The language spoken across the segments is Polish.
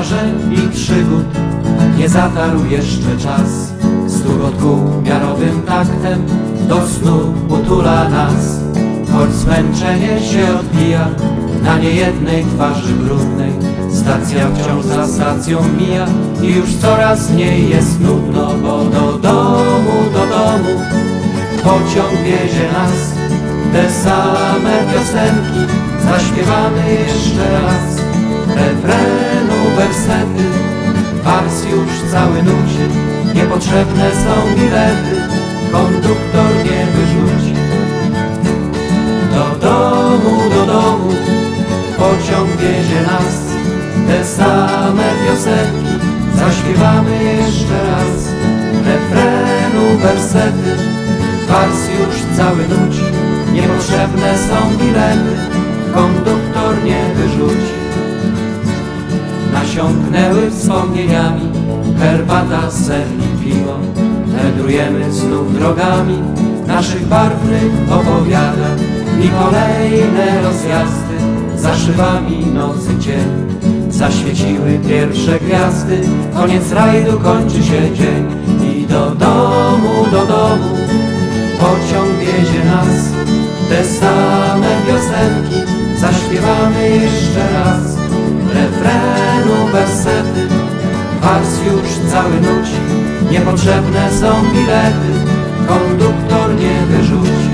marzeń i przygód nie zatarł jeszcze czas. Stukot kół miarowym taktem do snu utula nas. Choć zmęczenie się odbija na niejednej twarzy brudnej, stacja wciąż za stacją mija i już coraz mniej jest nudno, bo do domu pociąg wiezie nas. Te same piosenki zaśpiewamy jeszcze raz. Refrenu wersety, wars już cały nudzi. Niepotrzebne są bilety, konduktor nie wyrzuci. Do domu pociąg wiezie nas. Te same piosenki zaśpiewamy jeszcze raz. Refrenu wersety, wars już cały nudzi. Niepotrzebne są bilety, konduktor nie wyrzuci. Nasiąknęły wspomnieniami herbata, ser i piwo. Wędrujemy znów drogami naszych barwnych opowiadań i kolejne rozjazdy za szybami nocy cień. Zaświeciły pierwsze gwiazdy, koniec rajdu, kończy się dzień. I do domu pociąg wiezie nas. Te same piosenki zaśpiewamy jeszcze raz. Refrenu wersety, wars już cały nudzi. Niepotrzebne są bilety, konduktor nie wyrzuci.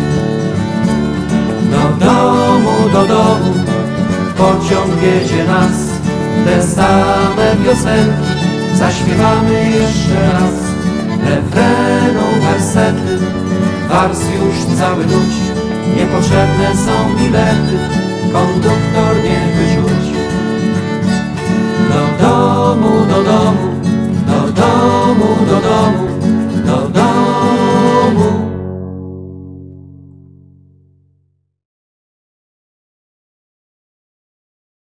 Do domu pociąg wiezie nas. Te same piosenki zaśpiewamy jeszcze raz. Refrenu wersety, wars już cały nudzi. Niepotrzebne są bilety, konduktor